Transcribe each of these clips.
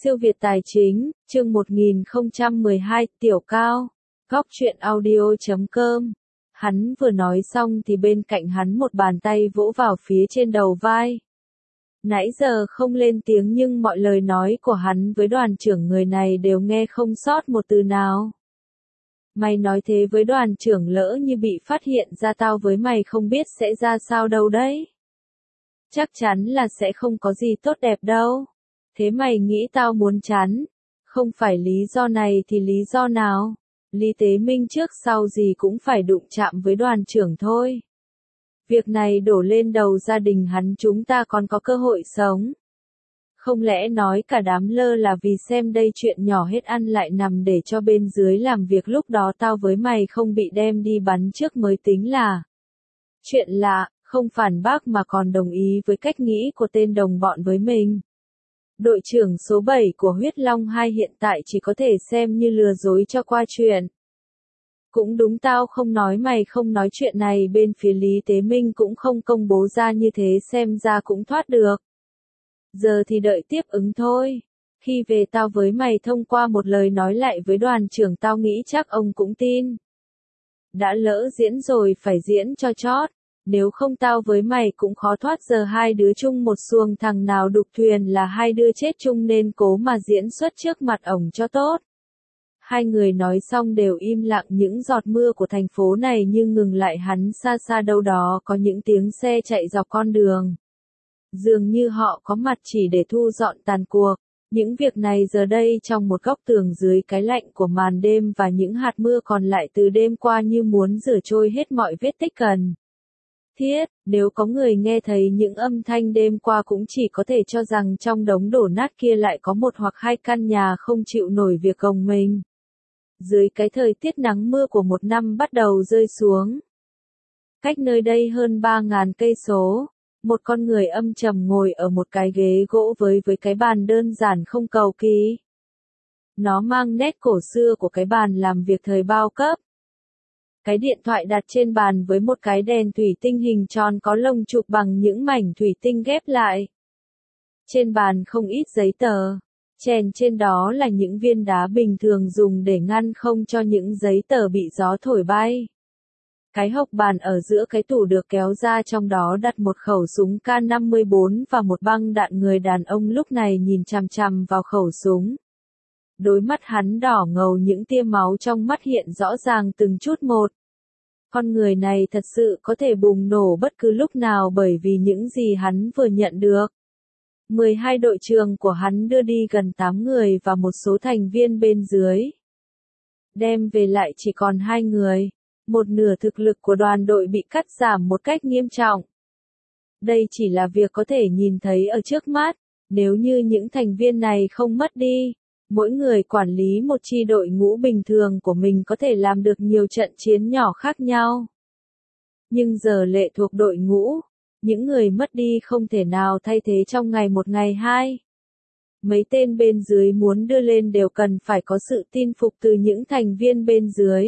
Siêu Việt Tài Chính, chương 1012, Tiểu Cao, Góc truyện audio.com. Hắn vừa nói xong thì bên cạnh hắn một bàn tay vỗ vào phía trên đầu vai. Nãy giờ không lên tiếng nhưng mọi lời nói của hắn với đoàn trưởng người này đều nghe không sót một từ nào. Mày nói thế với đoàn trưởng lỡ như bị phát hiện ra tao với mày không biết sẽ ra sao đâu đấy. Chắc chắn là sẽ không có gì tốt đẹp đâu. Thế mày nghĩ tao muốn chán? Không phải lý do này thì lý do nào? Lý Tế Minh trước sau gì cũng phải đụng chạm với đoàn trưởng thôi. Việc này đổ lên đầu gia đình hắn chúng ta còn có cơ hội sống. Không lẽ nói cả đám lơ là vì xem đây chuyện nhỏ hết ăn lại nằm để cho bên dưới làm việc lúc đó tao với mày không bị đem đi bắn trước mới tính là. Chuyện lạ, không phản bác mà còn đồng ý với cách nghĩ của tên đồng bọn với mình. Đội trưởng số 7 của Huyết Long 2 hiện tại chỉ có thể xem như lừa dối cho qua chuyện. Cũng đúng tao không nói mày không nói chuyện này bên phía Lý Tế Minh cũng không công bố ra như thế xem ra cũng thoát được. Giờ thì đợi tiếp ứng thôi. Khi về tao với mày thông qua một lời nói lại với đoàn trưởng tao nghĩ chắc ông cũng tin. Đã lỡ diễn rồi phải diễn cho chót. Nếu không tao với mày cũng khó thoát giờ hai đứa chung một xuồng thằng nào đục thuyền là hai đứa chết chung nên cố mà diễn xuất trước mặt ổng cho tốt. Hai người nói xong đều im lặng những giọt mưa của thành phố này như ngừng lại hắn xa xa đâu đó có những tiếng xe chạy dọc con đường. Dường như họ có mặt chỉ để thu dọn tàn cuộc. Những việc này giờ đây trong một góc tường dưới cái lạnh của màn đêm và những hạt mưa còn lại từ đêm qua như muốn rửa trôi hết mọi vết tích cần. Thiết, nếu có người nghe thấy những âm thanh đêm qua cũng chỉ có thể cho rằng trong đống đổ nát kia lại có một hoặc hai căn nhà không chịu nổi việc gồng mình. Dưới cái thời tiết nắng mưa của một năm bắt đầu rơi xuống. Cách nơi đây hơn 3.000 cây số, một con người âm trầm ngồi ở một cái ghế gỗ với cái bàn đơn giản không cầu kỳ. Nó mang nét cổ xưa của cái bàn làm việc thời bao cấp. Cái điện thoại đặt trên bàn với một cái đèn thủy tinh hình tròn có lông chụp bằng những mảnh thủy tinh ghép lại. Trên bàn không ít giấy tờ, chèn trên đó là những viên đá bình thường dùng để ngăn không cho những giấy tờ bị gió thổi bay. Cái hộc bàn ở giữa cái tủ được kéo ra trong đó đặt một khẩu súng K54 và một băng đạn người đàn ông lúc này nhìn chằm chằm vào khẩu súng. Đôi mắt hắn đỏ ngầu những tia máu trong mắt hiện rõ ràng từng chút một. Con người này thật sự có thể bùng nổ bất cứ lúc nào bởi vì những gì hắn vừa nhận được. 12 đội trưởng của hắn đưa đi gần 8 người và một số thành viên bên dưới. Đem về lại chỉ còn 2 người. Một nửa thực lực của đoàn đội bị cắt giảm một cách nghiêm trọng. Đây chỉ là việc có thể nhìn thấy ở trước mắt. Nếu như những thành viên này không mất đi, mỗi người quản lý một chi đội ngũ bình thường của mình có thể làm được nhiều trận chiến nhỏ khác nhau. Nhưng giờ lệ thuộc đội ngũ, những người mất đi không thể nào thay thế trong ngày một ngày hai. Mấy tên bên dưới muốn đưa lên đều cần phải có sự tin phục từ những thành viên bên dưới.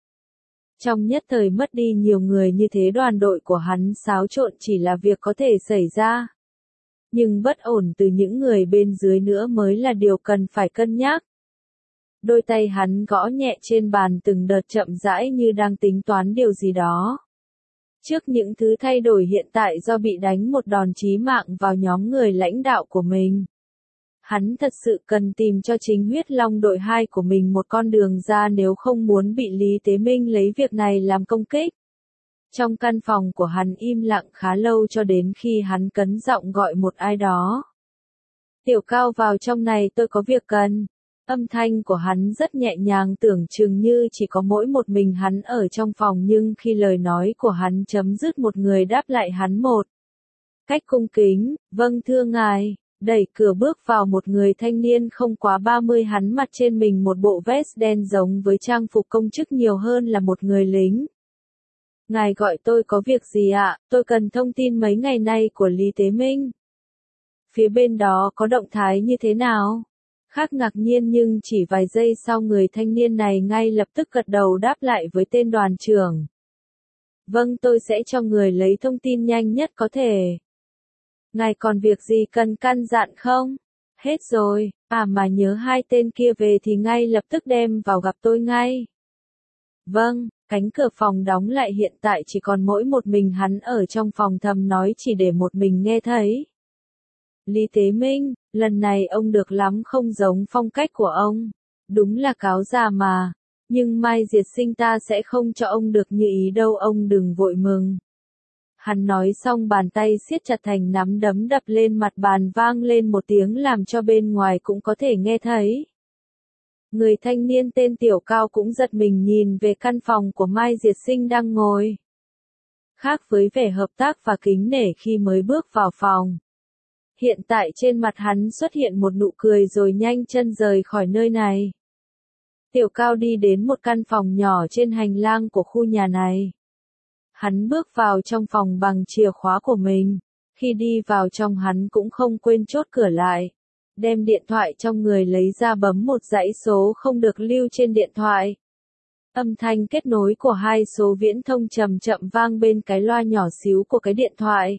Trong nhất thời mất đi nhiều người như thế đoàn đội của hắn xáo trộn chỉ là việc có thể xảy ra. Nhưng bất ổn từ những người bên dưới nữa mới là điều cần phải cân nhắc. Đôi tay hắn gõ nhẹ trên bàn từng đợt chậm rãi như đang tính toán điều gì đó. Trước những thứ thay đổi hiện tại do bị đánh một đòn chí mạng vào nhóm người lãnh đạo của mình. Hắn thật sự cần tìm cho chính Huyết Long đội 2 của mình một con đường ra nếu không muốn bị Lý Tế Minh lấy việc này làm công kích. Trong căn phòng của hắn im lặng khá lâu cho đến khi hắn cấn giọng gọi một ai đó. Tiểu Cao vào trong này tôi có việc cần. Âm thanh của hắn rất nhẹ nhàng tưởng chừng như chỉ có mỗi một mình hắn ở trong phòng nhưng khi lời nói của hắn chấm dứt một người đáp lại hắn một cách cung kính, vâng thưa ngài. Đẩy cửa bước vào một người thanh niên không quá 30 hắn mặc trên mình một bộ vest đen giống với trang phục công chức nhiều hơn là một người lính. Ngài gọi tôi có việc gì ạ? Tôi cần thông tin mấy ngày nay của Lý Tế Minh. Phía bên đó có động thái như thế nào? Khác ngạc nhiên nhưng chỉ vài giây sau người thanh niên này ngay lập tức gật đầu đáp lại với tên đoàn trưởng. Vâng tôi sẽ cho người lấy thông tin nhanh nhất có thể. Ngài còn việc gì cần căn dặn không? Hết rồi, À mà nhớ hai tên kia về thì ngay lập tức đem vào gặp tôi ngay. Vâng, cánh cửa phòng đóng lại hiện tại chỉ còn mỗi một mình hắn ở trong phòng thầm nói chỉ để một mình nghe thấy. Lý Tế Minh, lần này ông được lắm không giống phong cách của ông. Đúng là cáo già mà. Nhưng Mai Diệt Sinh ta sẽ không cho ông được như ý đâu, ông đừng vội mừng. Hắn nói xong bàn tay siết chặt thành nắm đấm đập lên mặt bàn vang lên một tiếng làm cho bên ngoài cũng có thể nghe thấy. Người thanh niên tên Tiểu Cao cũng giật mình nhìn về căn phòng của Mai Diệt Sinh đang ngồi. Khác với vẻ hợp tác và kính nể khi mới bước vào phòng. Hiện tại trên mặt hắn xuất hiện một nụ cười rồi nhanh chân rời khỏi nơi này. Tiểu Cao đi đến một căn phòng nhỏ trên hành lang của khu nhà này. Hắn bước vào trong phòng bằng chìa khóa của mình. Khi đi vào trong hắn cũng không quên chốt cửa lại. Đem điện thoại trong người lấy ra bấm một dãy số không được lưu trên điện thoại. Âm thanh kết nối của hai số viễn thông chậm chậm vang bên cái loa nhỏ xíu của cái điện thoại.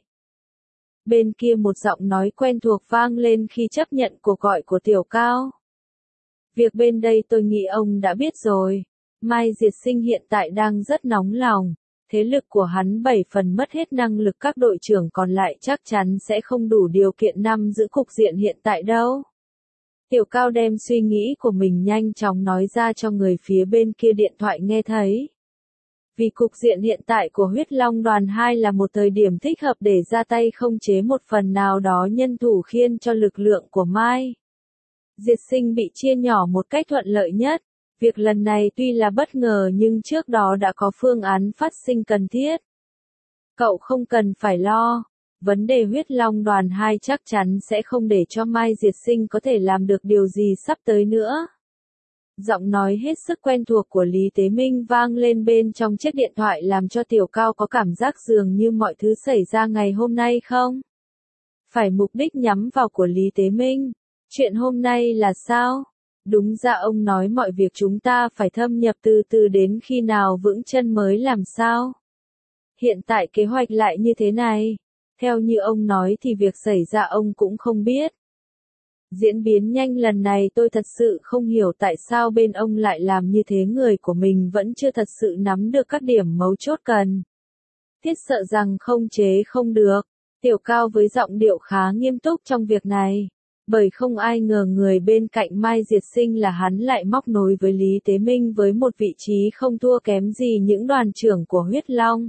Bên kia một giọng nói quen thuộc vang lên khi chấp nhận cuộc gọi của Tiểu Cao. Việc bên đây tôi nghĩ ông đã biết rồi. Mai Diệt Sinh hiện tại đang rất nóng lòng. Thế lực của hắn 7 phần mất hết năng lực, các đội trưởng còn lại chắc chắn sẽ không đủ điều kiện nắm giữ cục diện hiện tại đâu. Tiểu Cao đem suy nghĩ của mình nhanh chóng nói ra cho người phía bên kia điện thoại nghe thấy. Vì cục diện hiện tại của Huyết Long đoàn 2 là một thời điểm thích hợp để ra tay khống chế một phần nào đó nhân thủ khiên cho lực lượng của Mai Diệt Sinh bị chia nhỏ một cách thuận lợi nhất. Việc lần này tuy là bất ngờ nhưng trước đó đã có phương án phát sinh cần thiết. Cậu không cần phải lo. Vấn đề Huyết Long đoàn 2 chắc chắn sẽ không để cho Mai Diệt Sinh có thể làm được điều gì sắp tới nữa. Giọng nói hết sức quen thuộc của Lý Tế Minh vang lên bên trong chiếc điện thoại làm cho Tiểu Cao có cảm giác dường như mọi thứ xảy ra ngày hôm nay không? Phải mục đích nhắm vào của Lý Tế Minh. Chuyện hôm nay là sao? Đúng ra ông nói mọi việc chúng ta phải thâm nhập từ từ đến khi nào vững chân mới làm sao? Hiện tại kế hoạch lại như thế này. Theo như ông nói thì việc xảy ra ông cũng không biết. Diễn biến nhanh lần này tôi thật sự không hiểu tại sao bên ông lại làm như thế, người của mình vẫn chưa thật sự nắm được các điểm mấu chốt cần. Thiết sợ rằng không chế không được. Tiểu Cao với giọng điệu khá nghiêm túc trong việc này. Bởi không ai ngờ người bên cạnh Mai Diệt Sinh là hắn lại móc nối với Lý Tế Minh với một vị trí không thua kém gì những đoàn trưởng của Huyết Long.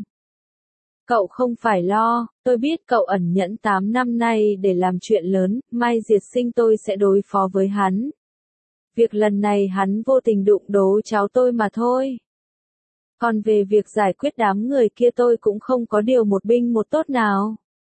Cậu không phải lo, tôi biết cậu ẩn nhẫn 8 năm nay để làm chuyện lớn, Mai Diệt Sinh tôi sẽ đối phó với hắn. Việc lần này hắn vô tình đụng đố cháu tôi mà thôi. Còn về việc giải quyết đám người kia tôi cũng không có điều một binh một tốt nào.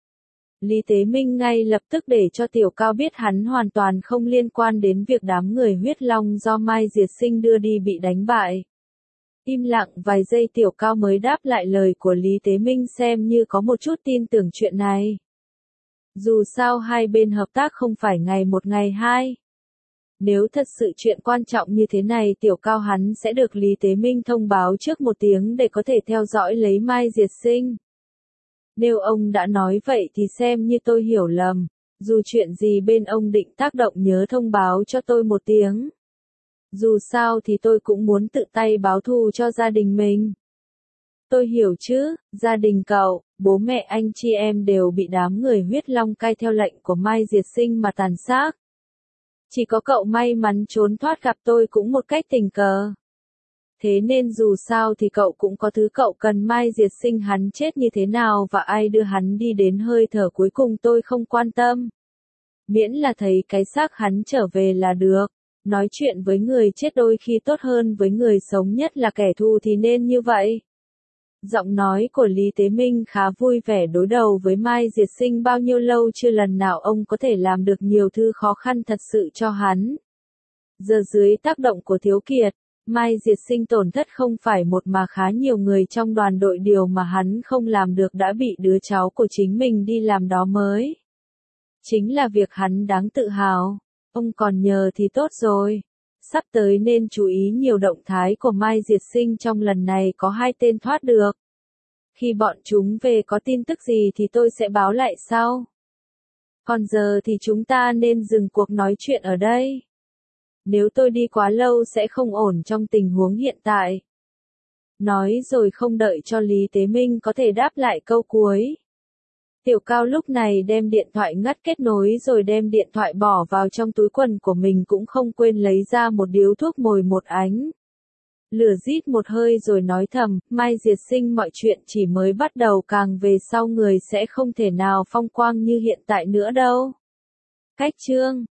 Lý Tế Minh ngay lập tức để cho Tiểu Cao biết hắn hoàn toàn không liên quan đến việc đám người Huyết Long do Mai Diệt Sinh đưa đi bị đánh bại. Im lặng vài giây Tiểu Cao mới đáp lại lời của Lý Tế Minh xem như có một chút tin tưởng chuyện này. Dù sao hai bên hợp tác không phải ngày một ngày hai. Nếu thật sự chuyện quan trọng như thế này Tiểu Cao hắn sẽ được Lý Tế Minh thông báo trước một tiếng để có thể theo dõi lấy Mai Diệt Sinh. Nếu ông đã nói vậy thì xem như tôi hiểu lầm. Dù chuyện gì bên ông định tác động nhớ thông báo cho tôi một tiếng. Dù sao thì tôi cũng muốn tự tay báo thù cho gia đình mình. Tôi hiểu chứ, gia đình cậu, bố mẹ anh chị em đều bị đám người Huyết Long cai theo lệnh của Mai Diệt Sinh mà tàn sát. Chỉ có cậu may mắn trốn thoát gặp tôi cũng một cách tình cờ. Thế nên dù sao thì cậu cũng có thứ cậu cần, Mai Diệt Sinh hắn chết như thế nào và ai đưa hắn đi đến hơi thở cuối cùng tôi không quan tâm. Miễn là thấy cái xác hắn trở về là được. Nói chuyện với người chết đôi khi tốt hơn với người sống, nhất là kẻ thù thì nên như vậy. Giọng nói của Lý Tế Minh khá vui vẻ đối đầu với Mai Diệt Sinh, bao nhiêu lâu chưa lần nào ông có thể làm được nhiều thứ khó khăn thật sự cho hắn. Giờ dưới tác động của Thiếu Kiệt, Mai Diệt Sinh tổn thất không phải một mà khá nhiều người trong đoàn đội, điều mà hắn không làm được đã bị đứa cháu của chính mình đi làm đó mới. Chính là việc hắn đáng tự hào. Ông còn nhờ thì tốt rồi. Sắp tới nên chú ý nhiều động thái của Mai Diệt Sinh, trong lần này có 2 tên thoát được. Khi bọn chúng về có tin tức gì thì tôi sẽ báo lại sau. Còn giờ thì chúng ta nên dừng cuộc nói chuyện ở đây. Nếu tôi đi quá lâu sẽ không ổn trong tình huống hiện tại. Nói rồi không đợi cho Lý Tế Minh có thể đáp lại câu cuối. Tiểu Cao lúc này đem điện thoại ngắt kết nối rồi đem điện thoại bỏ vào trong túi quần của mình, cũng không quên lấy ra một điếu thuốc mồi một ánh. Lửa rít một hơi rồi nói thầm, Mai Diệt Sinh, mọi chuyện chỉ mới bắt đầu, càng về sau người sẽ không thể nào phong quang như hiện tại nữa đâu. Cách chương